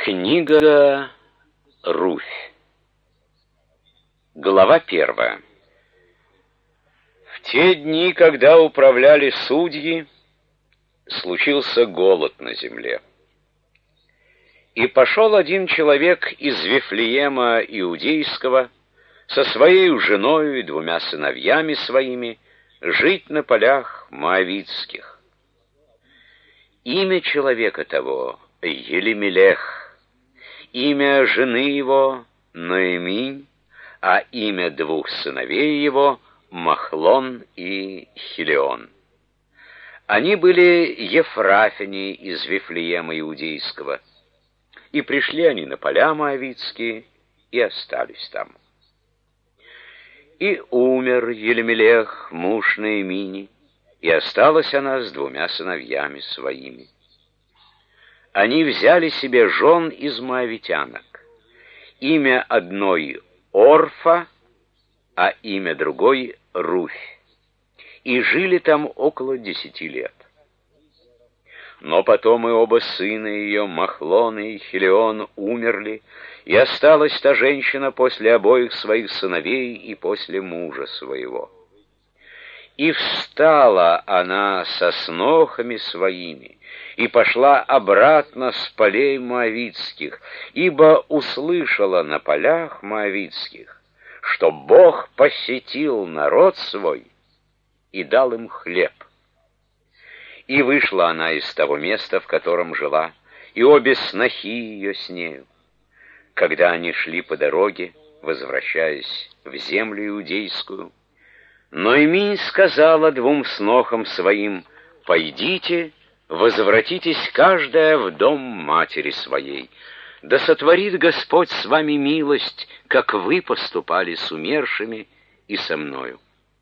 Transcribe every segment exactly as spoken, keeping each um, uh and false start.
Книга Руфь. Глава первая. В те дни, когда управляли судьи, случился голод на земле. И пошел один человек из Вифлеема Иудейского со своей женою и двумя сыновьями своими жить на полях моавитских. Имя человека того — Елемелех, имя жены его — Ноэминь, а имя двух сыновей его — Махлон и Хилион. Они были ефрафини из Вифлеема Иудейского, и пришли они на поля моавитские и остались там. И умер Елемелех, муж Ноэмини, и осталась она с двумя сыновьями своими. Они взяли себе жен из моавитянок. Имя одной — Орфа, а имя другой — Руфь. И жили там около десяти лет. Но потом и оба сына ее, Махлон и Хилион, умерли, и осталась та женщина после обоих своих сыновей и после мужа своего. И встала она со снохами своими, и пошла обратно с полей моавитских, ибо услышала на полях моавитских, что Бог посетил народ свой и дал им хлеб. И вышла она из того места, в котором жила, и обе снохи ее с нею. Когда они шли по дороге, возвращаясь в землю иудейскую, Ноэминь сказала двум снохам своим: «Пойдите, возвратитесь каждая в дом матери своей. Да сотворит Господь с вами милость, как вы поступали с умершими и со мною.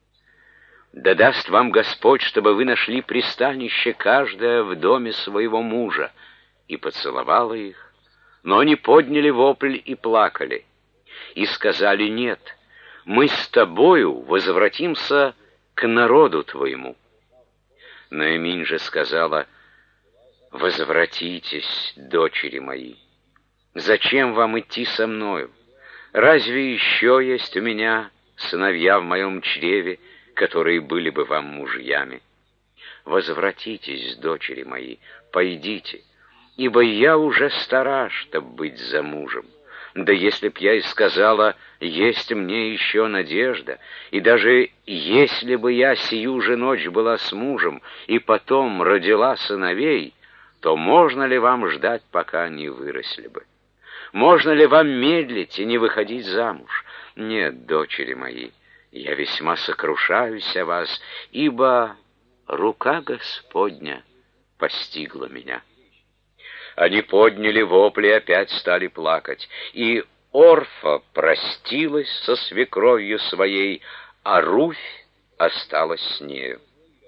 Да даст вам Господь, чтобы вы нашли пристанище каждая в доме своего мужа». И поцеловала их, но они подняли вопль и плакали, и сказали: «Нет, мы с тобою возвратимся к народу твоему». Ноэминь же сказала: «Возвратитесь, дочери мои. Зачем вам идти со мною? Разве еще есть у меня сыновья в моем чреве, которые были бы вам мужьями? Возвратитесь, дочери мои, пойдите, ибо я уже стара, чтоб быть замужем. Да если б я и сказала: есть мне еще надежда, и даже если бы я сию же ночь была с мужем и потом родила сыновей, то можно ли вам ждать, пока они выросли бы? Можно ли вам медлить и не выходить замуж? Нет, дочери мои, я весьма сокрушаюсь о вас, ибо рука Господня постигла меня». Они подняли вопли и опять стали плакать, и Орфа простилась со свекровью своей, а Руфь осталась с нею.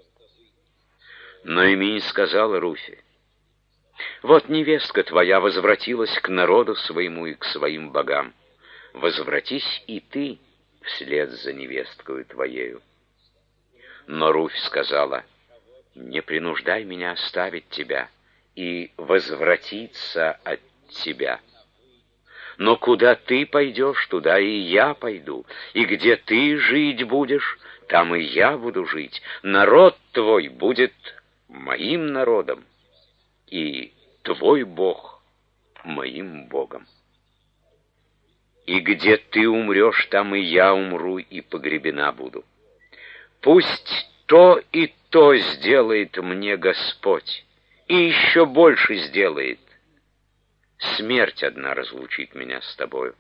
Ноэминь сказала Руфи: «Вот невестка твоя возвратилась к народу своему и к своим богам. Возвратись и ты вслед за невесткою твоею». Но Руфь сказала: «Не принуждай меня оставить тебя и возвратиться от тебя. Но куда ты пойдешь, туда и я пойду, и где ты жить будешь, там и я буду жить. Народ твой будет моим народом, и твой Бог моим Богом. И где ты умрешь, там и я умру и погребена буду. Пусть то и то сделает мне Господь, и еще больше сделает. Смерть одна разлучит меня с тобою».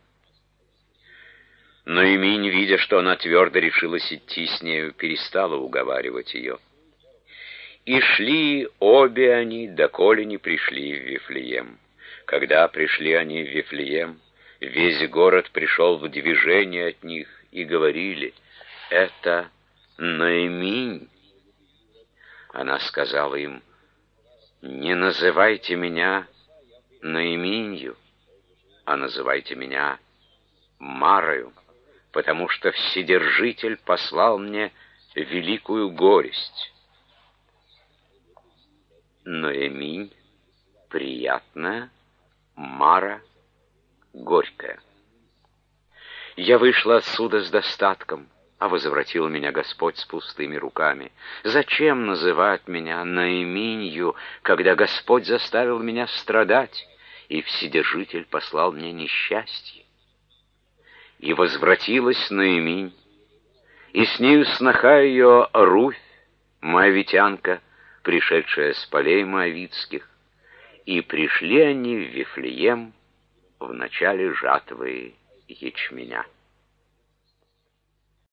Но Ноэминь, видя, что она твердо решилась идти с нею, перестала уговаривать ее. И шли обе они, доколе не пришли в Вифлеем. Когда пришли они в Вифлеем, весь город пришел в движение от них, и говорили: «Это Ноэминь». Она сказала им: «Не называйте меня Ноэминью, а называйте меня Марою, потому что Вседержитель послал мне великую горесть». Ноэминь — приятная Мара Горькая. Я вышла отсюда с достатком, а возвратил меня Господь с пустыми руками. Зачем называть меня Наиминью, когда Господь заставил меня страдать, и Вседержитель послал мне несчастье? И возвратилась Наиминь, и с нею сноха ее Руфь, моавитянка, пришедшая с полей моавитских, и пришли они в Вифлеем в начале жатвы ячменя.